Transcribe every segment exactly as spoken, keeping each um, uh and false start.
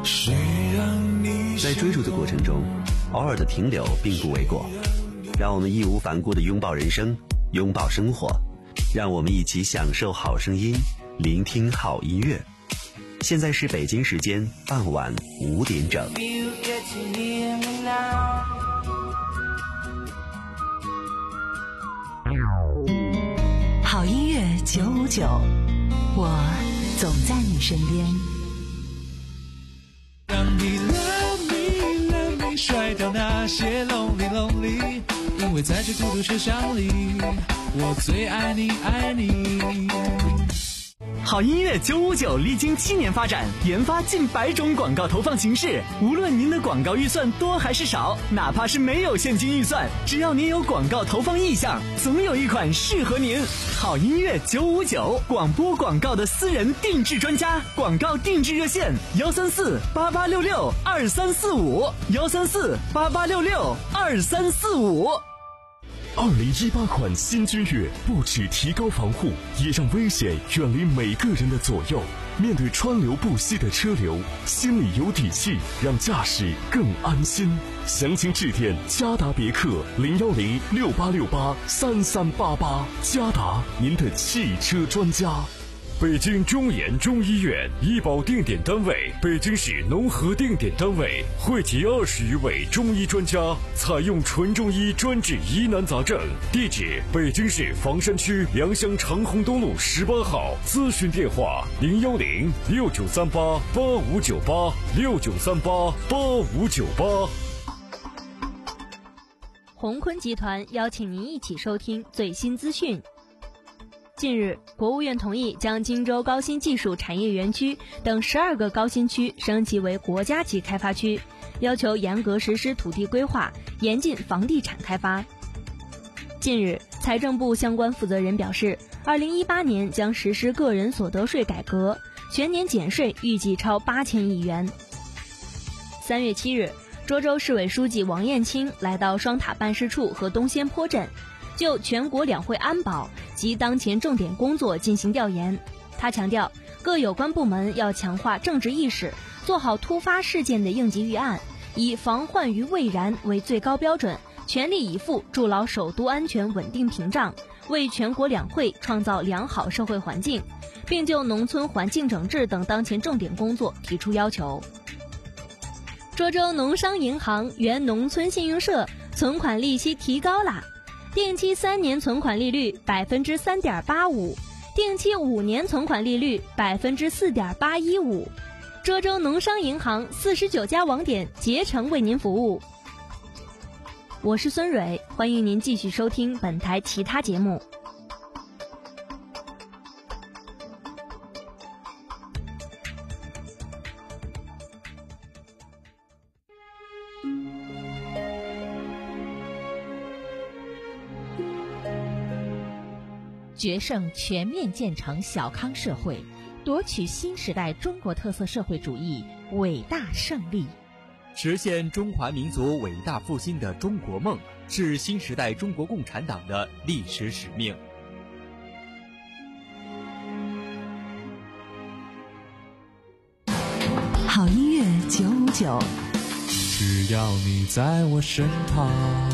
在追逐的过程中，偶尔的停留并不为过。让我们义无反顾地拥抱人生，拥抱生活，让我们一起享受好声音，聆听好音乐。现在是北京时间傍晚五点整。 好音乐九五九，我总在你身边。 让你 love me love me 甩掉那些 lonely lonely， 因为在这孤独车厢里，我最爱你爱你。 好音乐九五九历经七年发展，研发近百种广告投放形式。无论您的广告预算多还是少，哪怕是没有现金预算，只要您有广告投放意向，总有一款适合您。好音乐九五九，广播广告的私人定制专家，广告定制热线：幺三四八八六六二三四五，幺三四八八六六二三四五。 二零一八款新君越不只提高防护，也让危险远离每个人的左右。面对川流不息的车流，心里有底气，让驾驶更安心。详情致电嘉达别克零幺零六八六八三三八八，嘉达您的汽车专家。 北京中研中医院医保定点单位，北京市农合定点单位，汇集二十余位中医专家，采用纯中医专治疑难杂症。地址：北京市房山区良乡长虹东路十八号。咨询电话：零幺零六九三八八五九八六九三八八五九八。 宏坤集团邀请您一起收听最新资讯。近日，国务院同意将荆州高新技术产业园区等十二个高新区升级为国家级开发区，要求严格实施土地规划，严禁房地产开发。近日，财政部相关负责人表示，二零一八年将实施个人所得税改革，全年减税预计超八千亿元。三月七日，涿州市委书记王燕青来到双塔办事处和东仙坡镇，就全国两会安保及当前重点工作进行调研。他强调，各有关部门要强化政治意识，做好突发事件的应急预案，以防患于未然为最高标准，全力以赴筑牢首都安全稳定屏障，为全国两会创造良好社会环境，并就农村环境整治等当前重点工作提出要求。涿州农商银行原农村信用社存款利息提高啦，定期三年存款利率百分之三点八五，定期五年存款利率百分之四点八一五。涿州农商银行四十九家网点竭诚为您服务。我是孙蕊，欢迎您继续收听本台其他节目。 决胜全面建成小康社会，夺取新时代中国特色社会主义伟大胜利。 实现中华民族伟大复兴的中国梦，是新时代中国共产党的历史使命。 好音乐九五九， 只要你在我身旁。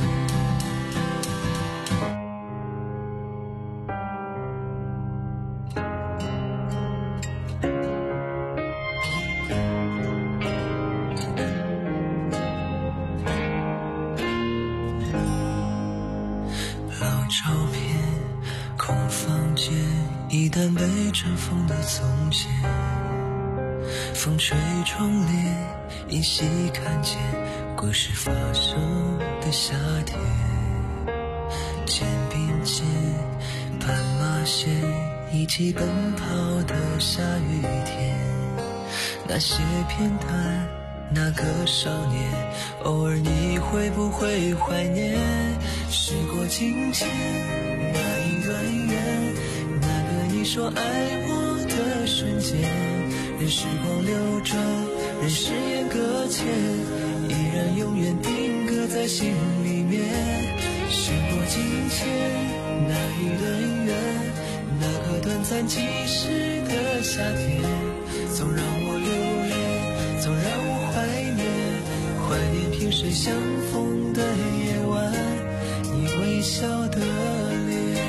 一旦被尘封的从前，风吹窗帘，依稀看见故事发生的夏天。肩并肩，斑马线，一起奔跑的下雨天。那些片段，那个少年，偶尔你会不会怀念？时过境迁，那一段缘，你说爱我的瞬间，任时光流转，任誓言搁浅，依然永远定格在心里面。时过境迁，那一段缘，那个短暂即逝的夏天，总让我流泪，总让萍水相逢的夜晚，你微笑的脸。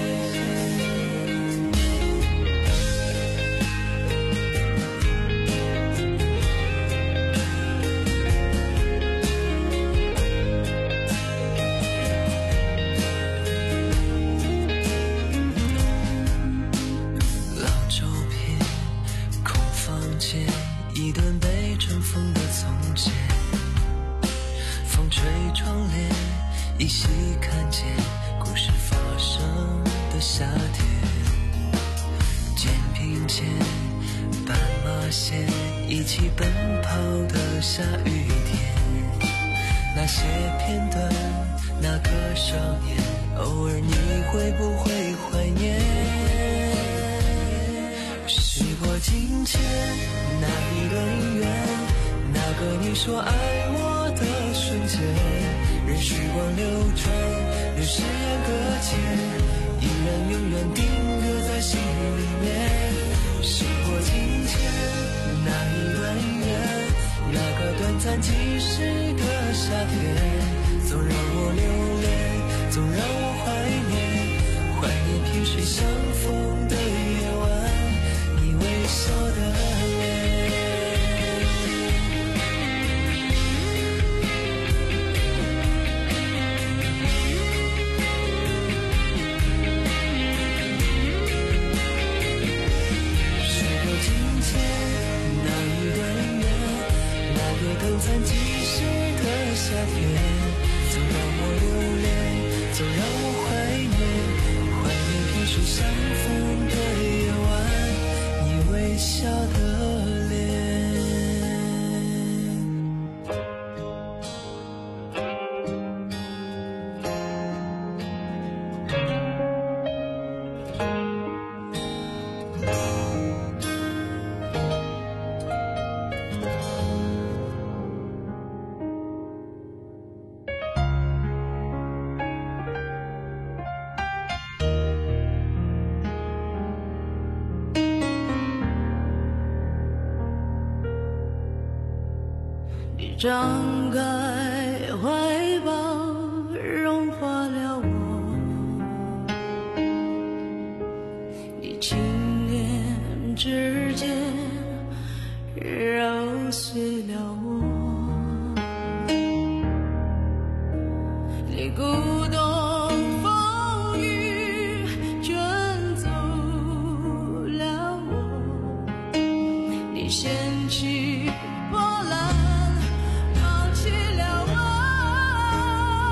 老照片，空房间，一段被尘封的从前。风吹窗帘，依稀看见故事发生的夏天。肩并肩，斑马线，一起奔跑的下雨天。那些片段，那个少年，偶尔你会不会怀念？时过境迁，那一段缘，那个你说爱我的瞬间，任时光流转，任誓言搁浅，依然永远定格在心里面。时过境迁，那一段缘，那个短暂即逝的夏天，总让我留恋，总让我怀念，怀念萍水相逢的夜晚，你微笑的脸。短暂即逝的夏天，总让我留恋，总让我怀念，怀念萍水相逢的夜晚，你微笑的脸。 张开怀抱，融化了我，你轻捻指尖，揉碎了我，你鼓动风雨，卷走了我，你掀起波澜，放弃了我。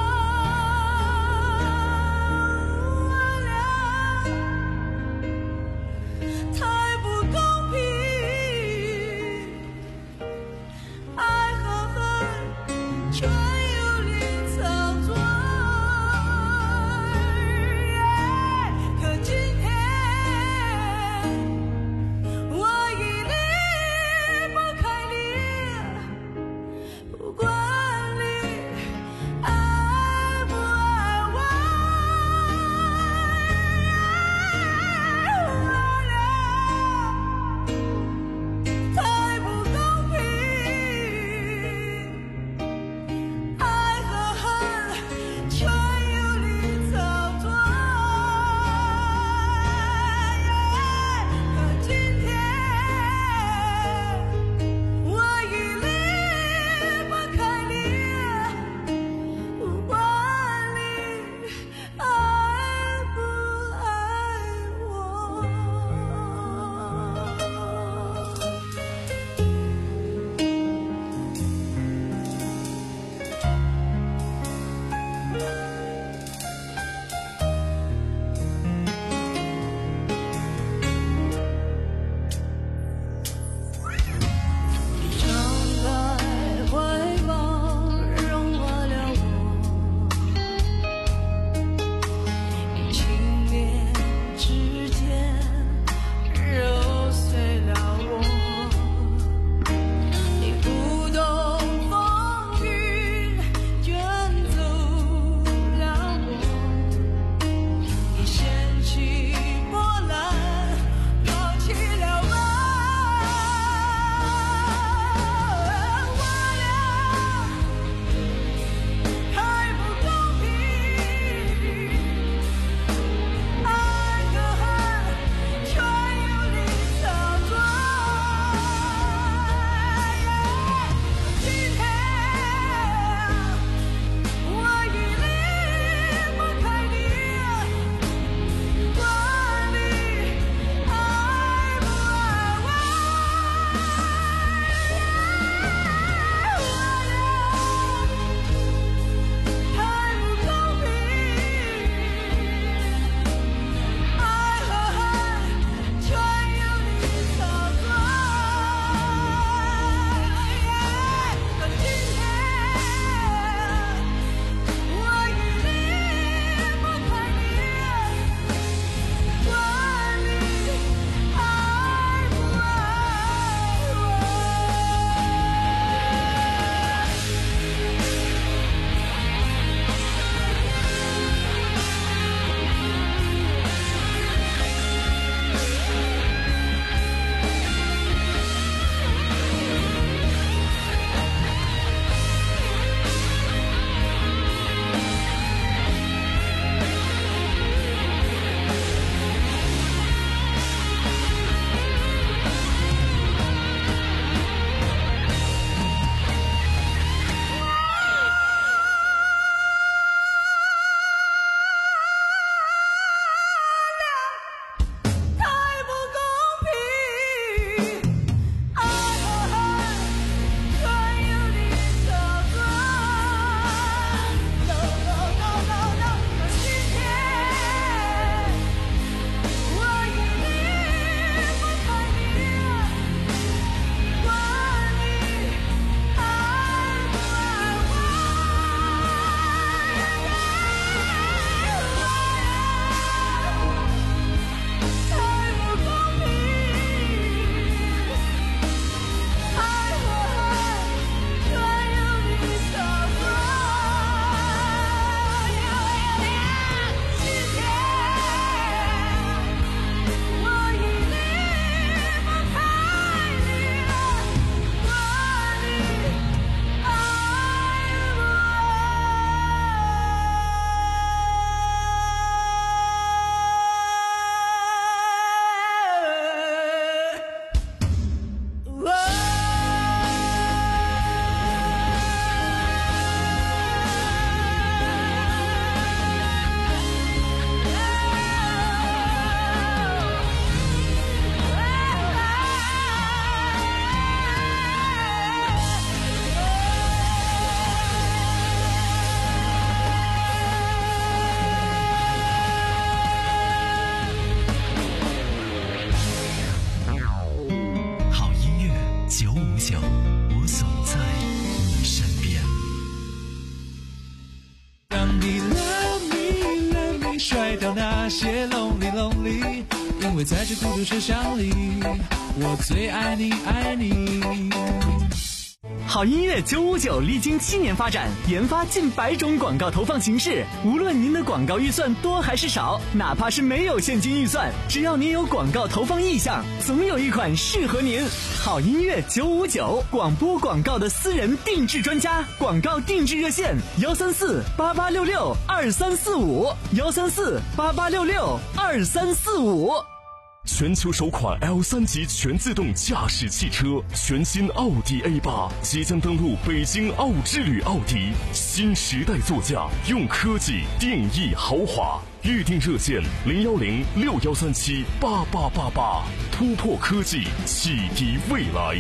为在这孤独车厢里，我最爱你爱你。 好音乐九五九历经七年发展，研发近百种广告投放形式。无论您的广告预算多还是少，哪怕是没有现金预算，只要您有广告投放意向，总有一款适合您。好音乐九五九，广播广告的私人定制专家，广告定制热线：幺三四八八六六二三四五，幺三四八八六六二三四五。 全球首款 L 三 级全自动驾驶汽车，全新奥迪 A 八即将登陆北京奥之旅奥迪，新时代座驾，用科技定义豪华。预订热线零幺零六幺三七八八八八，突破科技，启迪未来。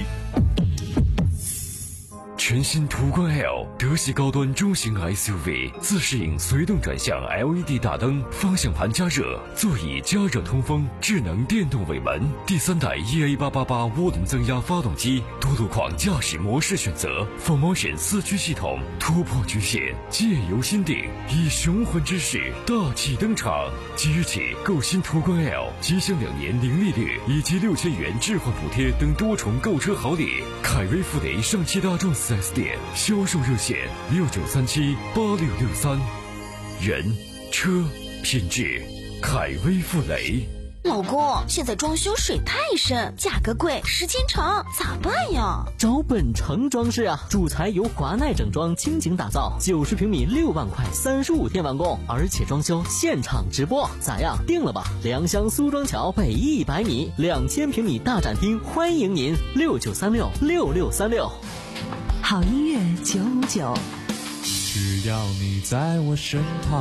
全新途观 L 德系高端中型 S U V， 自适应随动转向 L E D 大灯，方向盘加热，座椅加热通风，智能电动尾门，第三代 E A 八八八涡轮增压发动机，多路况驾驶模式选择 ，four motion 四驱系统，突破局限，借由心定，以雄浑之势大气登场。即日起购新途观 L， 即享两年零利率以及六千元置换补贴等多重购车好礼。凯威富雷上汽大众四 S 店销售热线六九三七八六六三，人车品质，凯威富雷。 老公，现在装修水太深，价格贵，时间长，咋办呀？ 找本城装饰啊，主材由华奈整装倾情打造，九十平米六万块，三十五天完工，而且装修现场直播，咋样？定了吧？良乡苏庄桥北一百米，两千平米大展厅，欢迎您，六九三六六六三六。 好音乐九五九， 只要你在我身旁。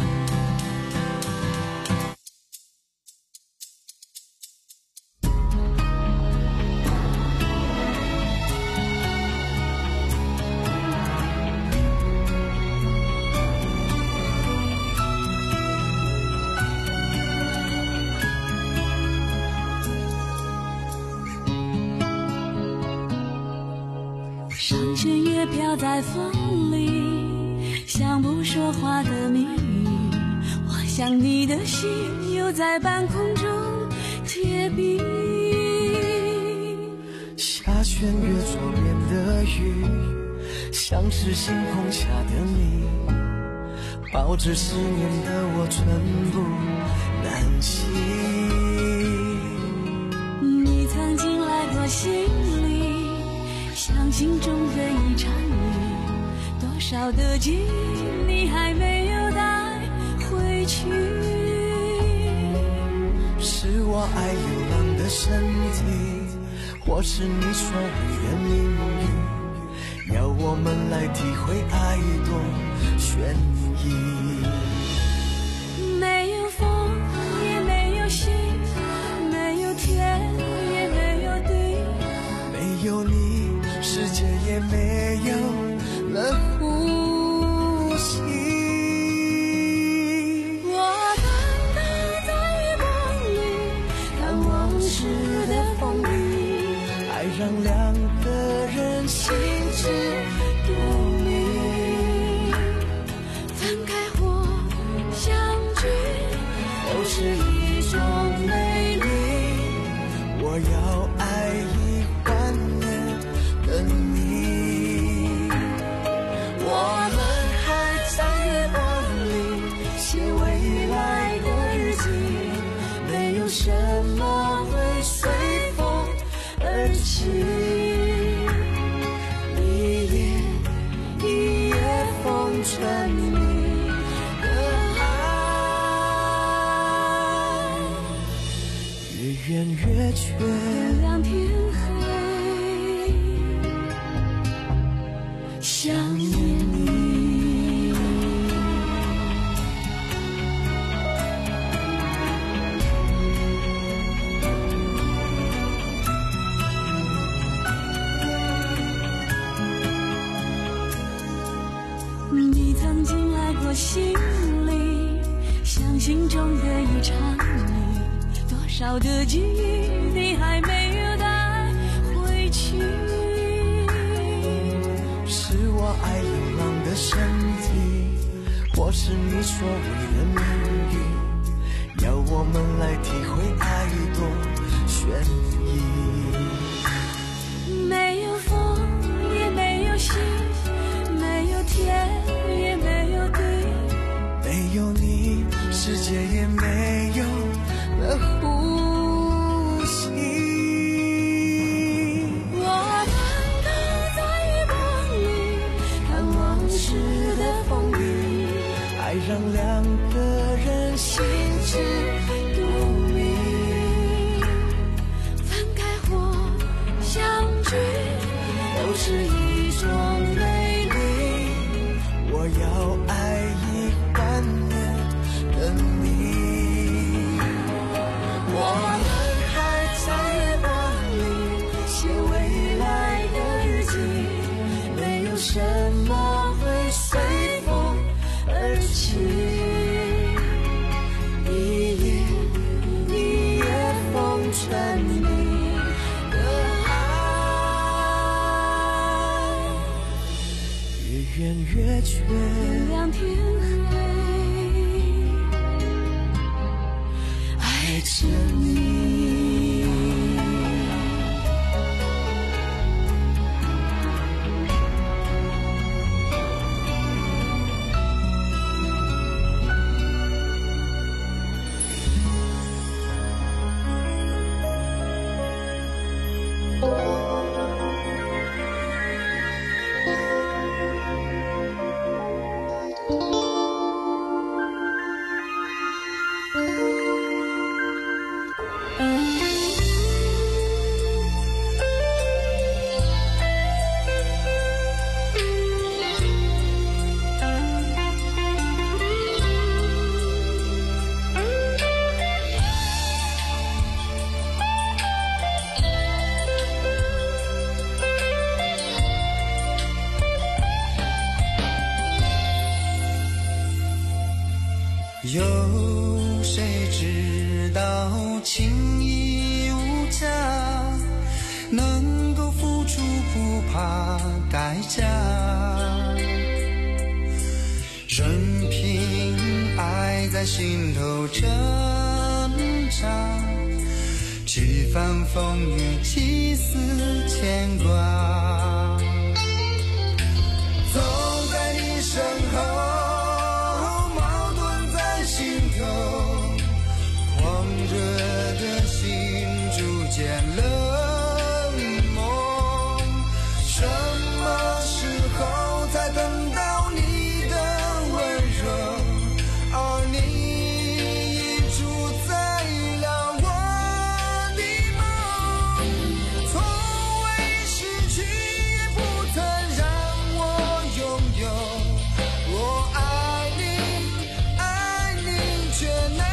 上弦月飘在风里，像不说话的谜语。我想你的心又在半空中结冰。 下弦月窗边的雨，像是星空下的你，抱着思念的我寸步难行。 你曾经来过心里，像心中的一场雨，多少的记忆你还没有带回去。 是我爱流浪的身体，或是你所谓的命运，要我们来体会爱多悬疑。 没有风，也没有星，没有天，也没有地， 没有你，世界也没有了呼吸。 我看到在月光里，看往事的风雨， 爱让两个人心知肚明， 分开或相聚， 都是一种美丽。我要爱一万年的你，我们还在月光里写未来的日记，没有什么会随风而起。一夜一夜风吹你的爱，越圆越缺， 月亮天黑，想念你。你曾经来过心里，像心中的一场雨，多少的记忆你还没有带回去。 是我爱流浪的身体，或是你所谓的命运，要我们来体会爱多悬疑。 没有风，也没有星，没有天，也没有地， 没有你，世界也没有了呼吸。 我们都在月光里看往事的风雨， 爱让两个人心知肚明， 分开或相聚都是一种美丽。 我要爱一万年的你。我们还在月光里写未来的日记，没有什么会随风而起。一夜一夜风尘你的爱，越远越缺， 月亮天黑， 爱着你。有谁知道情义无价，能够付出不怕代价，任凭爱在心头挣扎，几番风雨几丝牵挂，走在你身后，狂热的心逐渐冷漠，什么时候才等到你的温柔？而你已主宰了我的梦，从未失去，也不曾让我拥有。我爱你，爱你，却难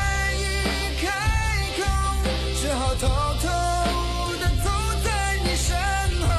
只好偷偷地走在你身后。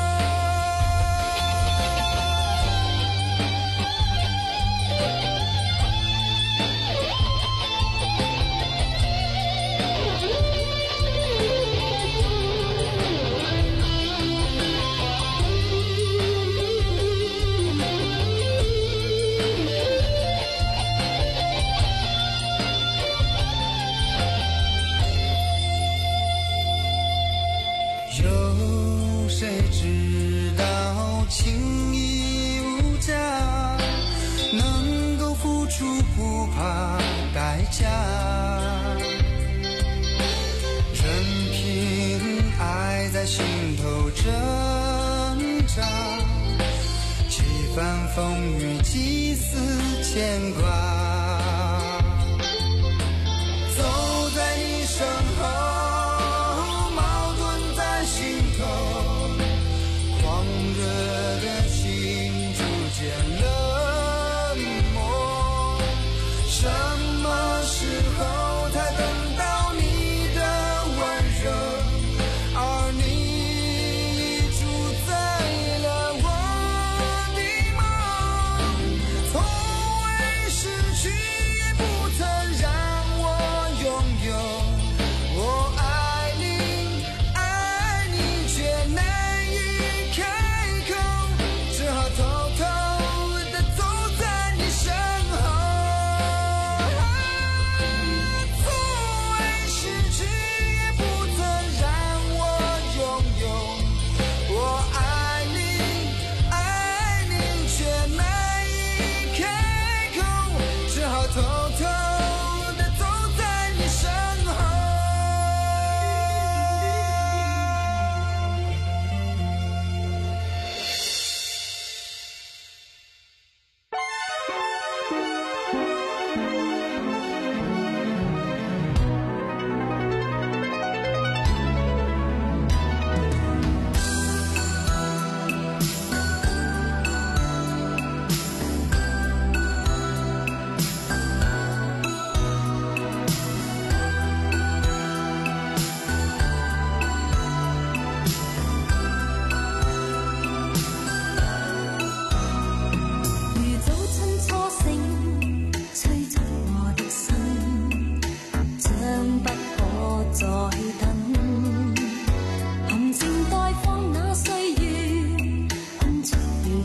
有谁知道情义无价，能够付出不怕代价，任凭爱在心头挣扎，几番风雨几丝牵挂，走在你身后，狂热的心逐渐冷漠，什么时候才等到你的温柔？而你已主宰了我的梦，从未失去。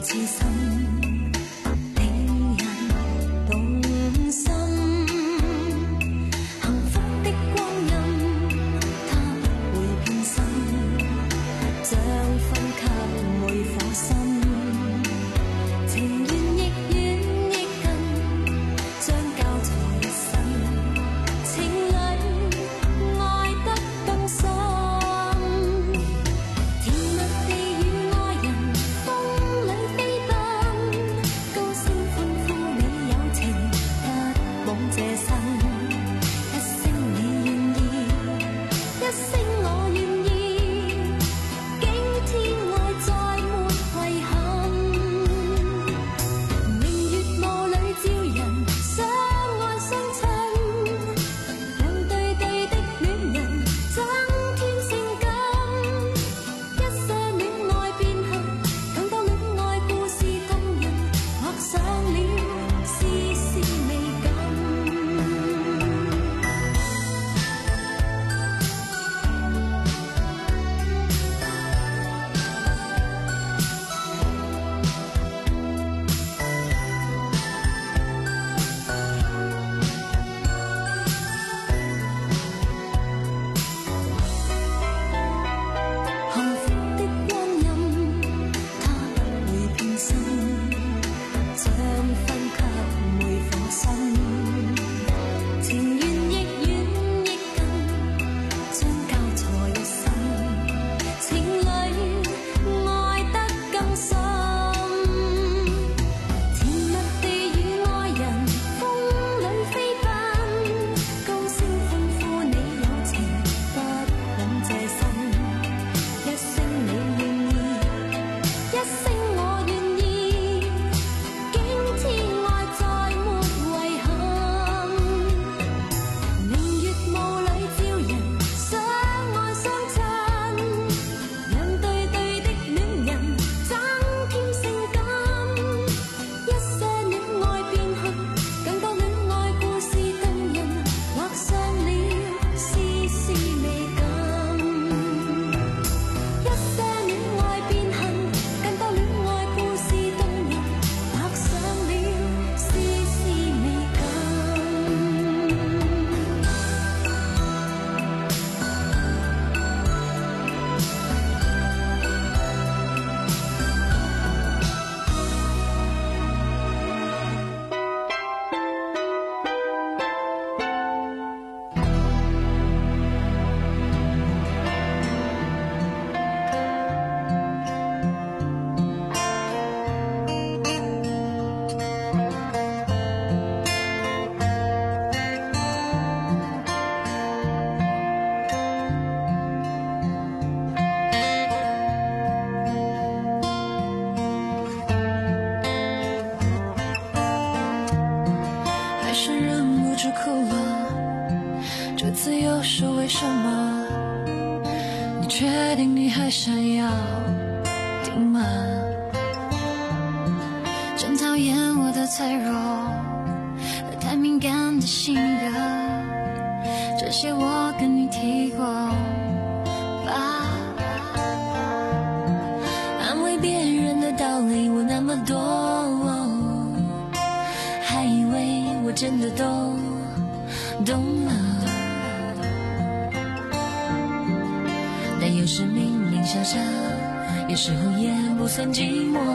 痴心，令人動心。幸福的光陰，它不會變心，將分給每顆心。情願亦遠亦近，將交錯一生。情侶愛得更深。 为什么？你确定你还想要听吗？真讨厌我的脆弱和太敏感的性格，这些我跟你提过吧。安慰别人的道理我那么多，还以为我真的都懂了。但有时明明想想，有时候也不算寂寞，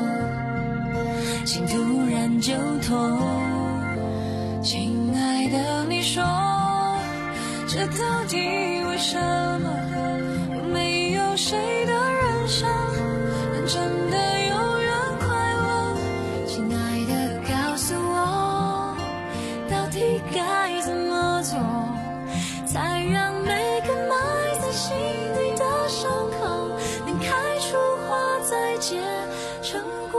心突然就痛。亲爱的，你说这到底为什么？我没有谁的人生能真的永远快乐。亲爱的，告诉我，到底该怎么做，才让每个埋在心底的伤口能开出花，再结成果。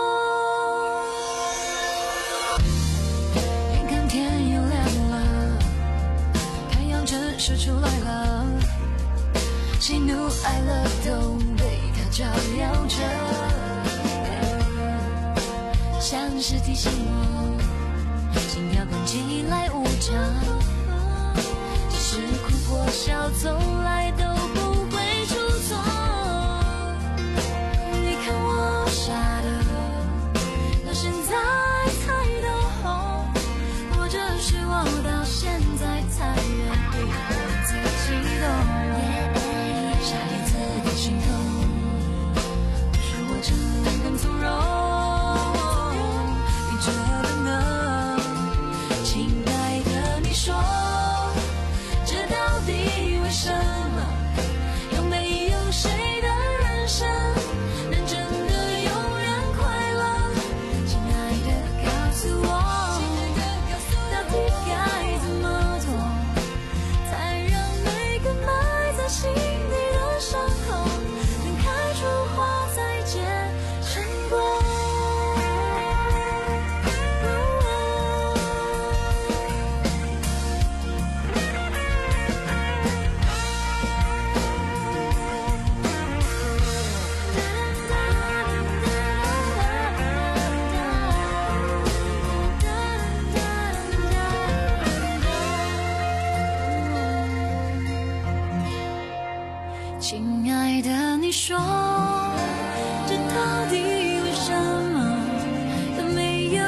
眼看天又亮了，太阳真是出来了，喜怒哀乐都被它照耀着，像是提醒我，心跳看起来无常，即使哭或笑从来都不会出错。你看我傻的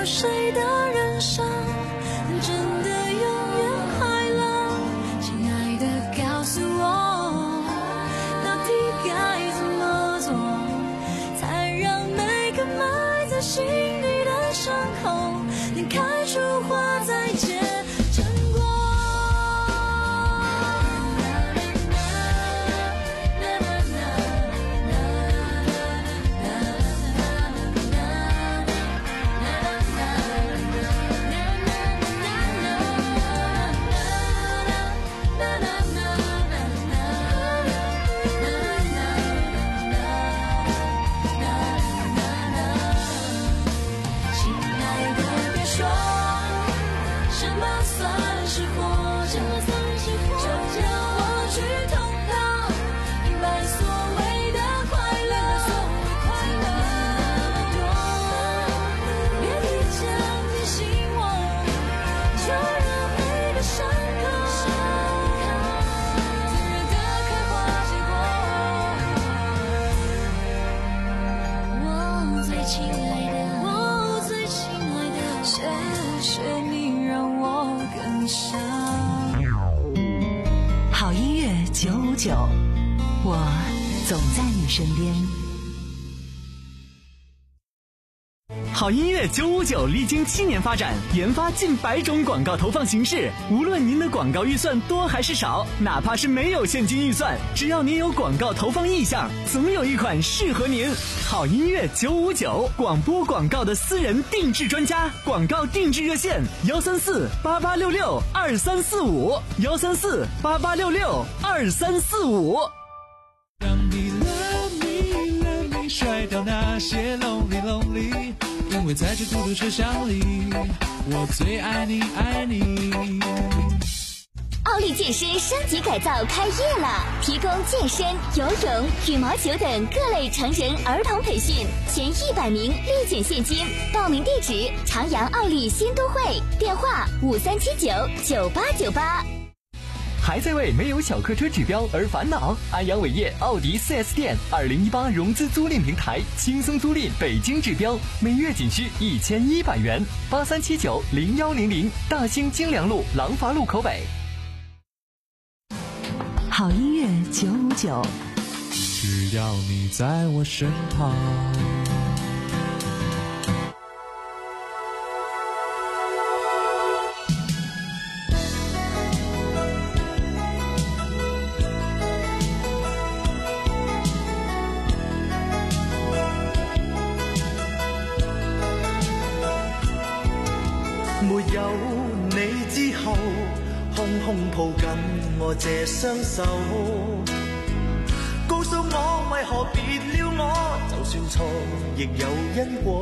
谁的人生真的永远快乐？亲爱的，告诉我，到底该怎么做，才让每个埋在心底的伤口能开出花再结成果？ 好音乐九五九，我总在你身边。 好音乐九五九历经七年发展，研发近百种广告投放形式。无论您的广告预算多还是少，哪怕是没有现金预算，只要您有广告投放意向，总有一款适合您。好音乐九五九，广播广告的私人定制专家，广告定制热线：幺三四八八六六二三四五，幺三四八八六六二三四五。 让你 love me love me 甩掉那些 lonely lonely， 因为在这孤独车厢里，我最爱你爱你。 奥利健身升级改造开业了，提供健身、游泳、羽毛球等各类成人儿童培训，前一百名立减现金。报名地址：长阳奥利新都会，电话五三七九九八九八。 还在为没有小客车指标而烦恼？安阳伟业奥迪 四 S 店二零一八融资租赁平台，轻松租赁北京指标，每月仅需一千一百元。八三七九零幺零零，大兴京良路廊坊路口北。 好音乐九五九， 只要你在我身旁。 没有你之後，空空抱緊我這雙手，告訴我為何別了我，就算錯亦有因果。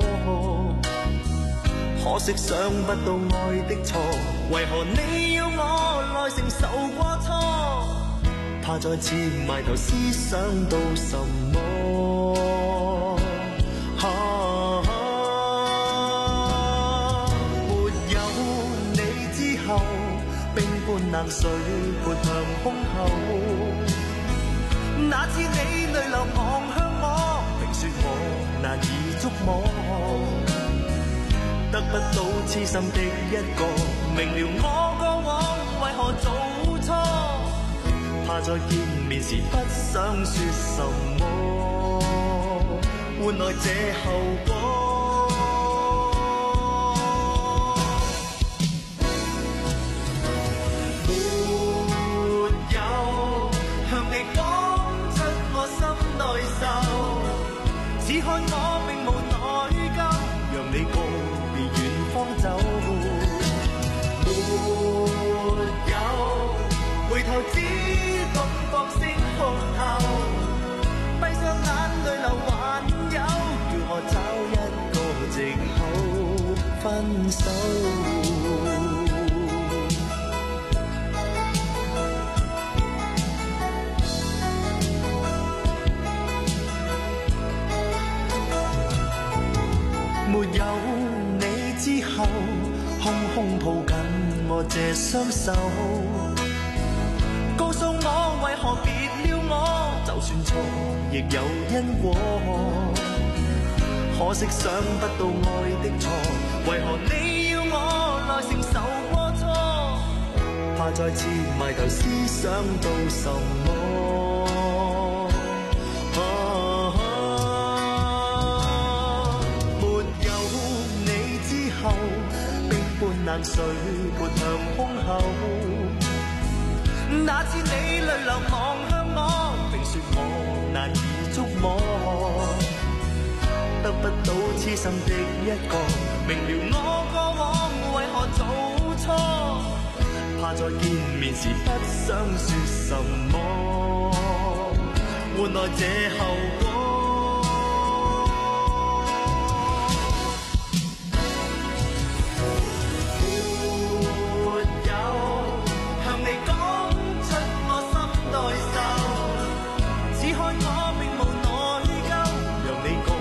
可惜想不到愛的錯，為何你要我來承受過錯？怕再次埋頭思想到什麼？啊冷水潑向胸口，那次你淚流望向我，並說我難以觸摸，得不到痴心的一個，明了我過往為何做錯，怕再見面時不想說什麼，換來這後果。只看我並無內疚，讓你告別遠方走。沒有回頭，只懂放聲哭後，閉上眼淚流還有，要我找一個藉口分手。沒有你之後，空空抱緊我這雙手，告訴我為何別了我，就算錯亦有因果。 可惜想不到愛的錯，為何你要我來承受過錯？怕再次埋頭思想到什麼？啊啊、沒有你之後，冰般冷水潑向胸口。那次你淚流望向我，並說我難以觸摸。得不到痴心的一個，明了我過往為何做錯，怕再見面時不想說什麼，換來這後果。沒有向你講出我心內受，只看我並無內疚，讓你告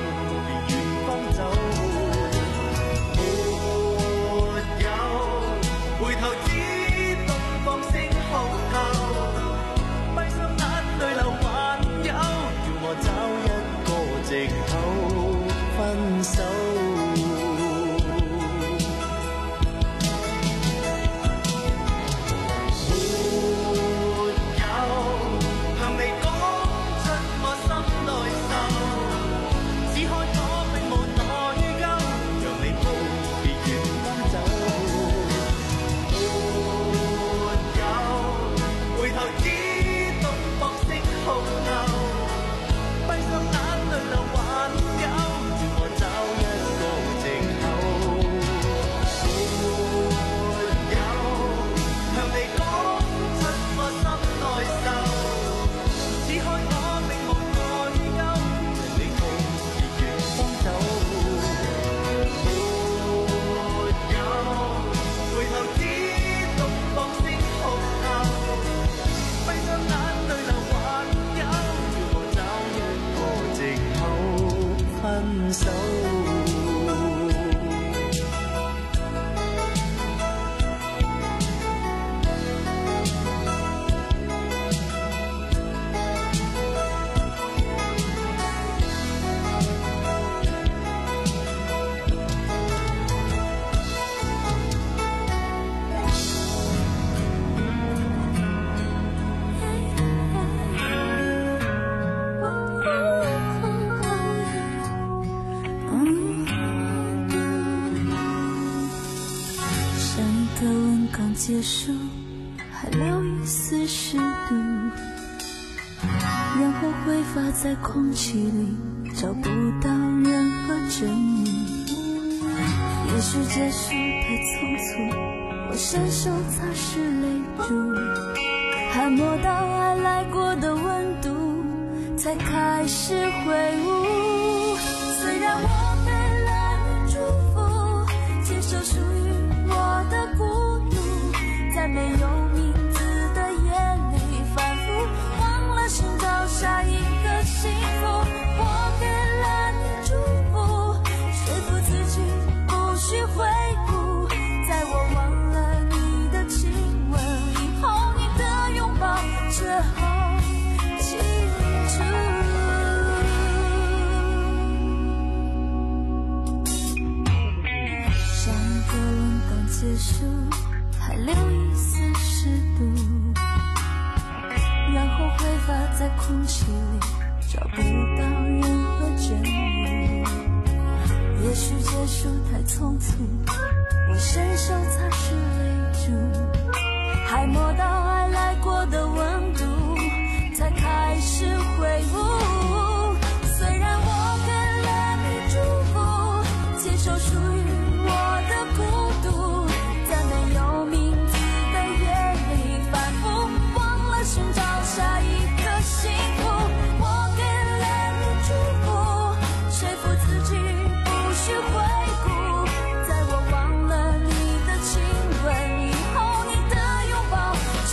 回頭只懂放聲號救，閉上眼淚流還有，要我找一個藉口分手。沒有向你講出我心內受，只看我並無內疚，讓你告別遠方走。回頭只懂放聲號救，閉上眼淚流還有，要我找一個藉口。沒有向你講出我心內受，只看我並無內疚，讓你告別遠方走。沒有回頭只懂放聲號救，閉上眼淚流還有，要我找一個藉口分手。 结束，还留一丝湿度，然后挥发在空气里，找不到任何证明。也许结束太匆促，我伸手擦拭泪珠，还摸到爱来过的温度，才开始挥舞。虽然我给了你祝福，接受属于我的孤独，在没有名字的夜里反复忘了寻找下一个幸福。我给了你祝福，说服自己不需回顾，在我忘了你的亲吻以后，你的拥抱却好清楚。上一个吻刚结束，还留一丝湿度，然后挥发在空气里，找不到任何证据。也许结束太匆促，我伸手擦拭泪珠，还摸到爱来过的温度，才开始挥舞。虽然我给了你祝福，接受属于我的孤独，在没有名字的夜里反复忘了寻找下一个幸福。我给了你祝福，说服自己不需回顾，在我忘了你的亲吻以后，你的拥抱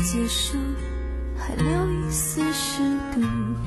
接受，还留一丝湿度。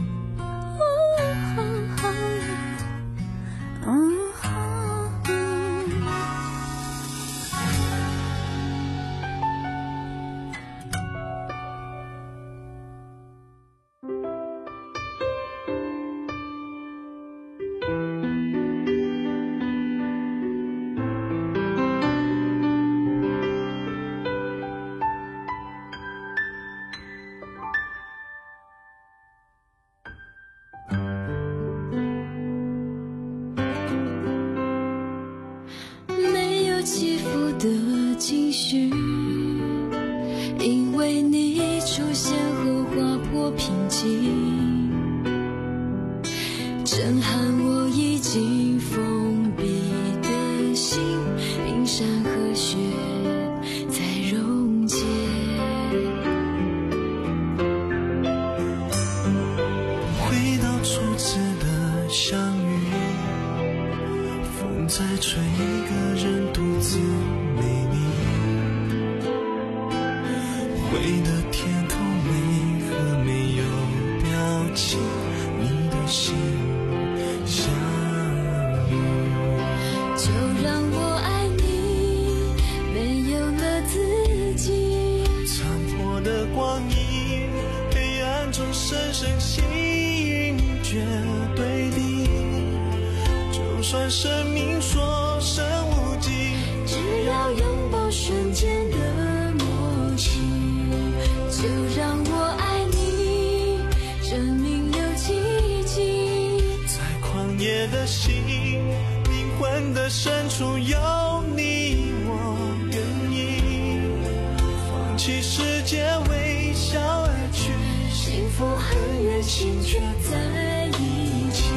起伏的情绪，因为你出现后划破平静，震撼我已经封闭的心，冰山和雪在溶解。 回到初次的相遇，风在吹，一个人独自美丽，灰的天空没和没有表情，你的心相遇。 就让我爱你，没有了自己， 残破的光阴，黑暗中深深吸引，绝对的，就算生命说声无尽， 只要拥抱瞬间的默契。就让我爱你，证明有奇迹， 在旷野的心，灵魂的深处有你，我愿意放弃世界，微笑而去， 幸福很远，心却在一起。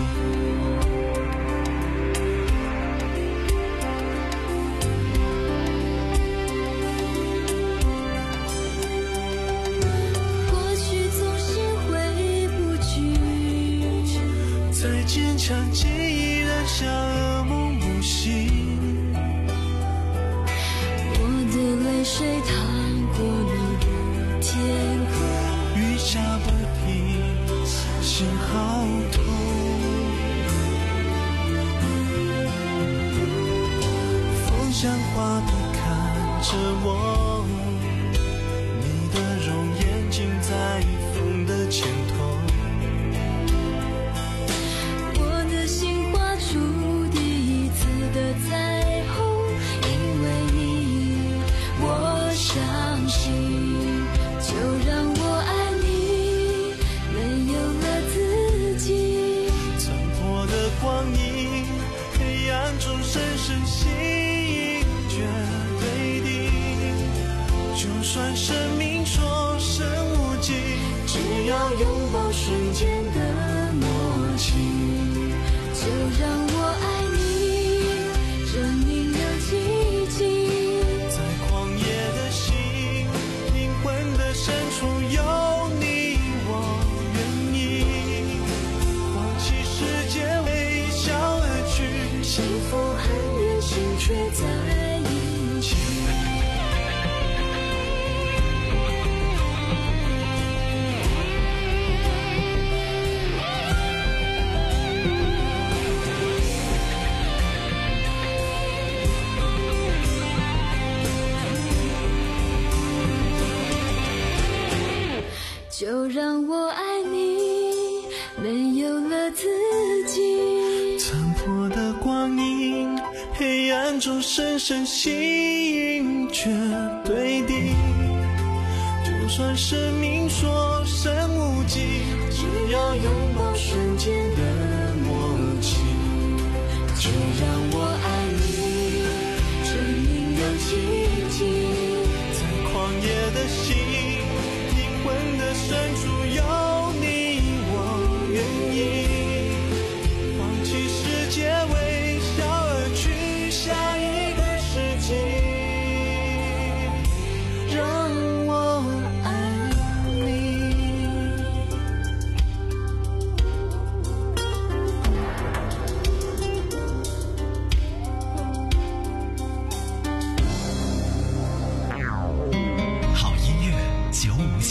再坚强，记忆仍像噩梦不醒。 我的泪水淌过你的天空， 雨下不停，心好痛。风像画笔看着我，你的容颜尽在风的牵头。 彩虹，因为你，我相信。就让我爱你，没有了自己。 残破的光阴，黑暗中深深吸引，绝对的，就算生命说声无尽， 只要拥抱瞬间的默契。就让我爱你，证明有奇迹， 在旷野的心，灵魂的深处有你，我愿意放弃世界，微笑而去， 幸福很远，心却在一起。就让我爱你，没有了自己。 残破的光阴，黑暗中深深吸引，绝对的，就算生命说声无尽，只要拥抱瞬间的默契。就让我爱你，证明有奇迹，在旷野的心，灵魂的深处有你，我愿意放弃世界，微笑而去，下一个世纪，让我爱你。 好音乐九五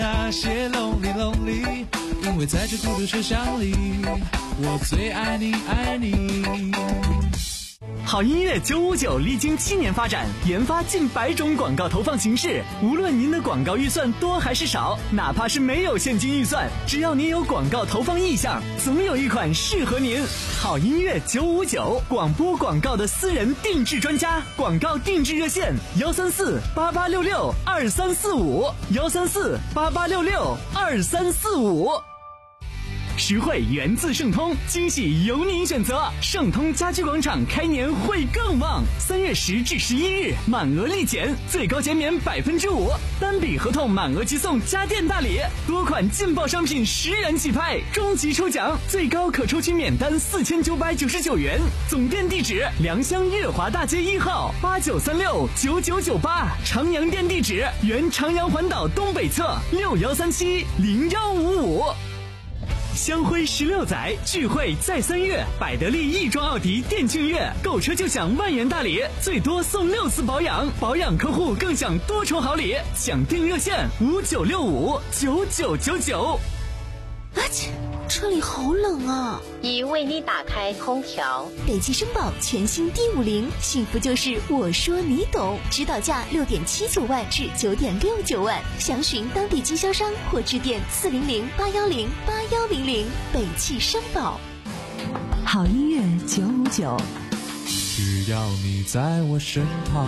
那些 lonely lonely， 因为在这孤独车厢里，我最爱你爱你。 好音乐九五九历经七年发展，研发近百种广告投放形式。无论您的广告预算多还是少，哪怕是没有现金预算，只要您有广告投放意向，总有一款适合您。好音乐九五九，广播广告的私人定制专家，广告定制热线：幺三四八八六六二三四五，幺三四八八六六二三四五。实惠源自盛通，惊喜由您选择。盛通家居广场开年会更旺，三月十至十一日满额立减，最高减免百分之五，单笔合同满额即送家电大礼，多款劲爆商品十元起拍，终极抽奖最高可抽取免单四千九百九十九元。总店地址：良乡月华大街一号八九三六九九九八，长阳店地址：原长阳环岛东北侧六幺三七零幺五五。香辉十六载，聚会在三月，百得利亦庄奥迪店庆月，购车就享万元大礼，最多送六次保养，保养客户更享多重好礼。想订热线五九六五九九九九。 啊切，车里好冷啊！ 已为你打开空调。 北汽绅宝全新 D 五零，幸福就是我说你懂，指导价六点七九万至九点六九万，详询当地经销商或致电四零零八幺零八幺零零。北汽绅宝。 好音乐九五九， 只要你在我身旁。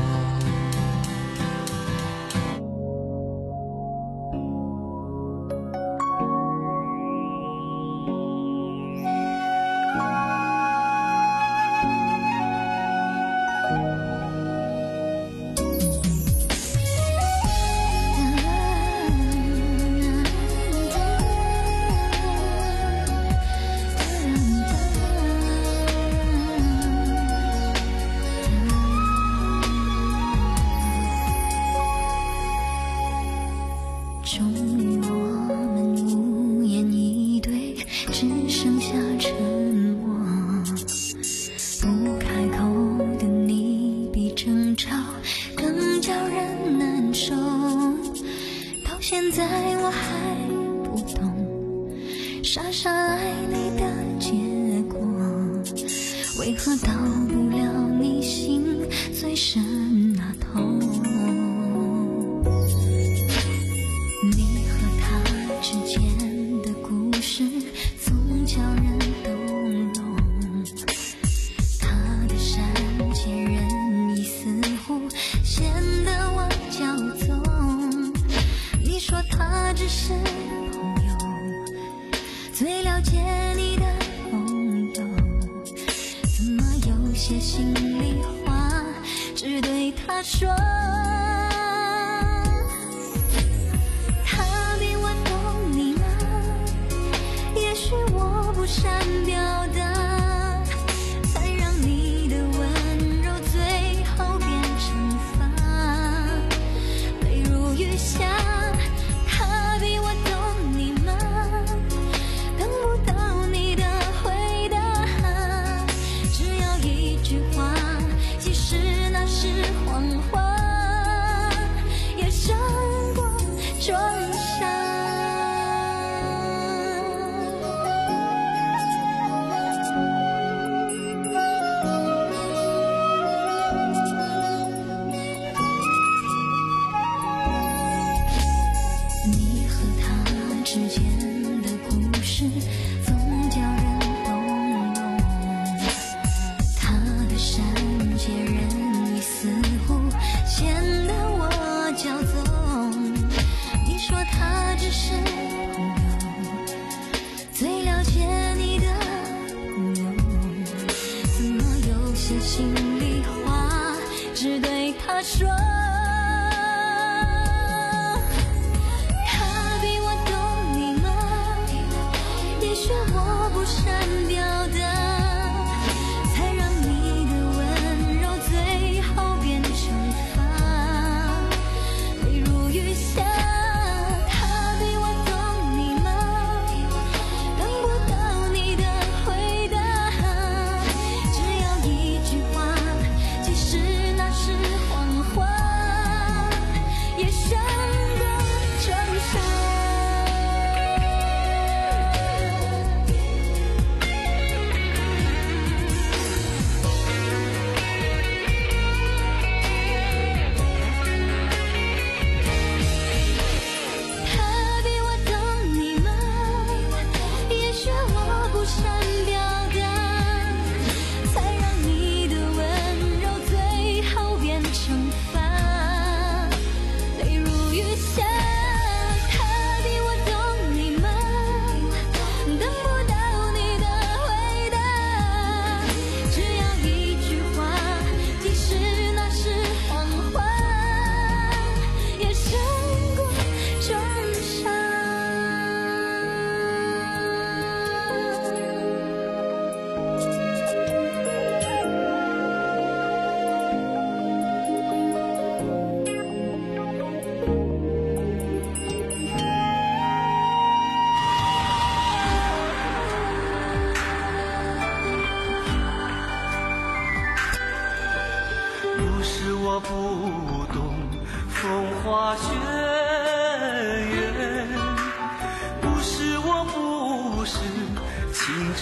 是那是谎话。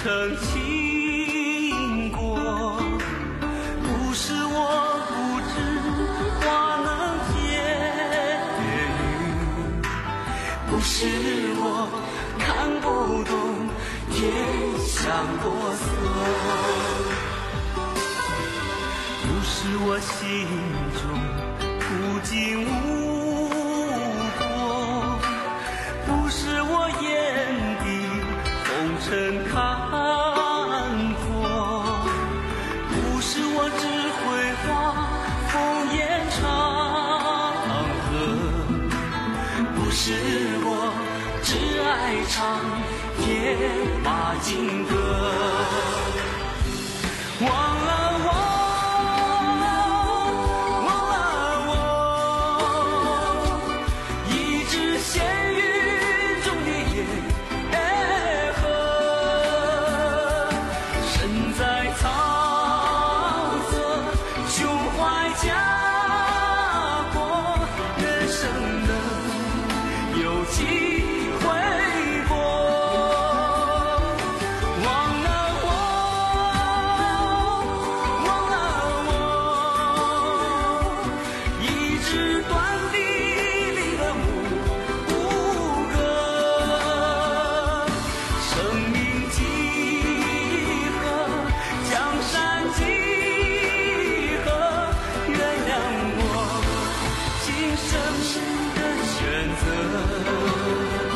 曾经过，不是我不知花能解语，不是我看不懂天象多色，不是我心中不经无过，不是我眼底红尘看破，不是我只会画风烟长河，不是我只爱唱铁马金歌，忘了我。今生的选择。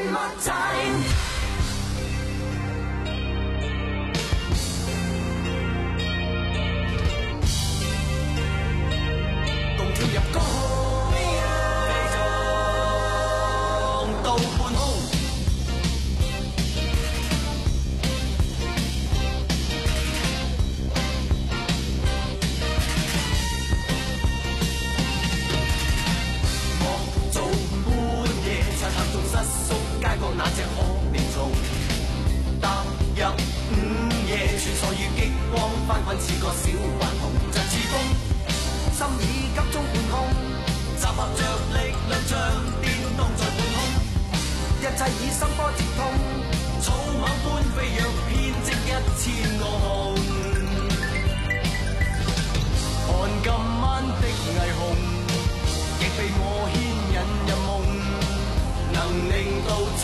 one more time。共跳入高空，飛上到半空。莫做半夜漆黑中失縮街角那隻可憐蟲，踏入午夜穿梭於激光翻滾似個小頑童，疾似風。心已急中半空，集合着力量像電動在半空，一切以心波接通，草蜢般飛躍編織一千個夢。看今晚的霓虹，亦被我牽引入夢，能令到